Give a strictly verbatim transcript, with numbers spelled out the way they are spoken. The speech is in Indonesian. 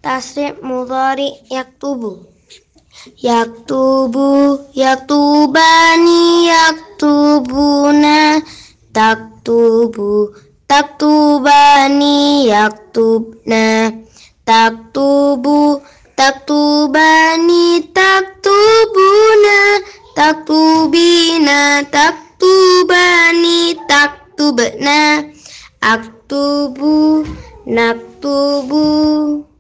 Tasrif mudhari yaktubu. Yaktubu, yaktubani, yaktubuna. Taktubu, taktubani, yaktubna. Taktubu, taktubani, taktubuna. Taktubina, taktubani, taktubna. Aktubu, naktubu.